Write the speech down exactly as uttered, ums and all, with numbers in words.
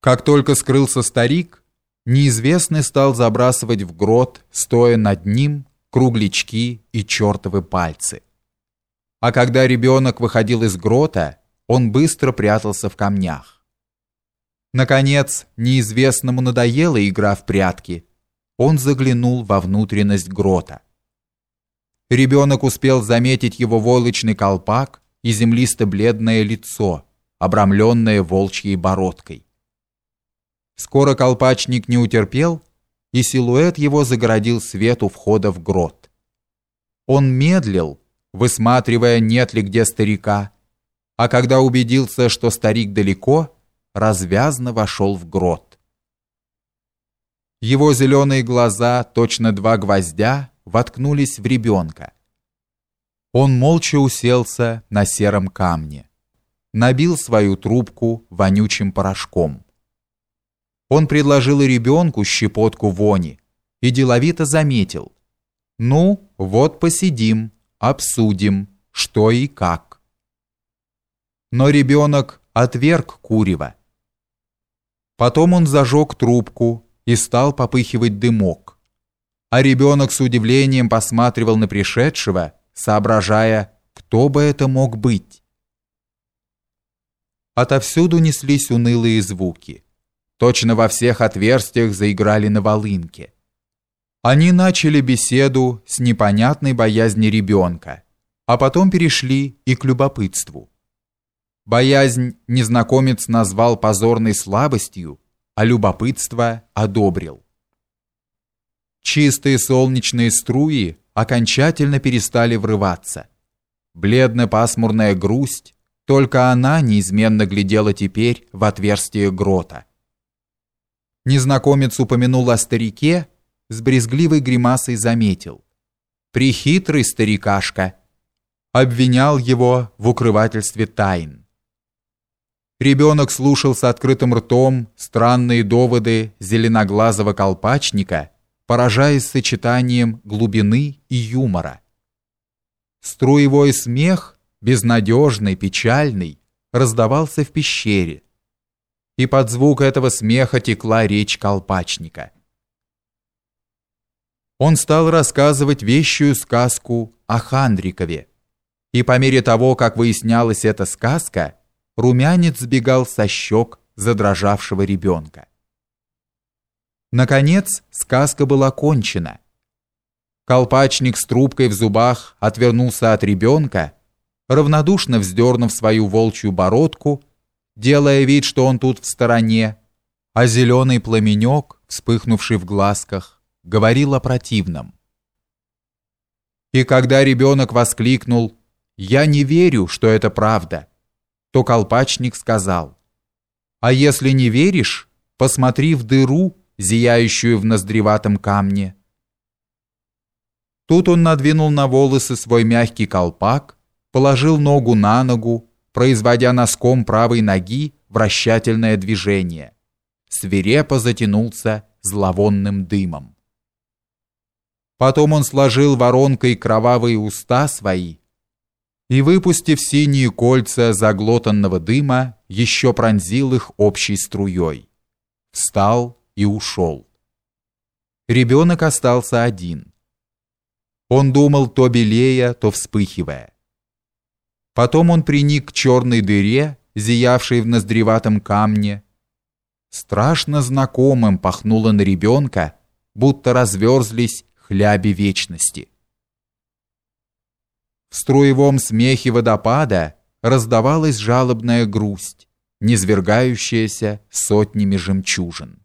Как только скрылся старик, неизвестный стал забрасывать в грот, стоя над ним, круглячки и чертовы пальцы. А когда ребенок выходил из грота, он быстро прятался в камнях. Наконец, неизвестному надоела игра в прятки. Он заглянул во внутренность грота. Ребенок успел заметить его войлочный колпак и землисто-бледное лицо, обрамленное волчьей бородкой. Скоро колпачник не утерпел, и силуэт его загородил свет у входа в грот. Он медлил, высматривая, нет ли где старика, а когда убедился, что старик далеко, развязно вошел в грот. Его зеленые глаза, точно два гвоздя, воткнулись в ребенка. Он молча уселся на сером камне, набил свою трубку вонючим порошком. Он предложил и ребенку щепотку вони и деловито заметил: «Ну, вот посидим, обсудим, что и как». Но ребенок отверг курево. Потом он зажег трубку и стал попыхивать дымок, а ребенок с удивлением посматривал на пришедшего, соображая, кто бы это мог быть. Отовсюду неслись унылые звуки. Точно во всех отверстиях заиграли на волынке. Они начали беседу с непонятной боязни ребенка, а потом перешли и к любопытству. Боязнь незнакомец назвал позорной слабостью, а любопытство одобрил. Чистые солнечные струи окончательно перестали врываться. Бледно-пасмурная грусть, только она неизменно глядела теперь в отверстие грота. Незнакомец упомянул о старике, с брезгливой гримасой заметил: «Прехитрый старикашка», обвинял его в укрывательстве тайн. Ребенок слушал с открытым ртом странные доводы зеленоглазого колпачника, поражаясь сочетанием глубины и юмора. Струевой смех, безнадежный, печальный, раздавался в пещере, и под звук этого смеха текла речь колпачника. Он стал рассказывать вещую сказку о Хандрикове, и по мере того, как выяснялась эта сказка, румянец сбегал со щек задрожавшего ребенка. Наконец, сказка была кончена. Колпачник с трубкой в зубах отвернулся от ребенка, равнодушно вздернув свою волчью бородку, делая вид, что он тут в стороне, а зеленый пламенек, вспыхнувший в глазках, говорил о противном. И когда ребенок воскликнул: «Я не верю, что это правда», то колпачник сказал: «А если не веришь, посмотри в дыру, зияющую в ноздреватом камне». Тут он надвинул на волосы свой мягкий колпак, положил ногу на ногу, производя носком правой ноги вращательное движение, свирепо затянулся зловонным дымом. Потом он сложил воронкой кровавые уста свои и, выпустив синие кольца заглотанного дыма, еще пронзил их общей струей. Встал и ушел. Ребенок остался один. Он думал, то белея, то вспыхивая. Потом он приник к черной дыре, зиявшей в ноздреватом камне. Страшно знакомым пахнуло на ребенка, будто разверзлись хляби вечности. В струевом смехе водопада раздавалась жалобная грусть, низвергающаяся сотнями жемчужин.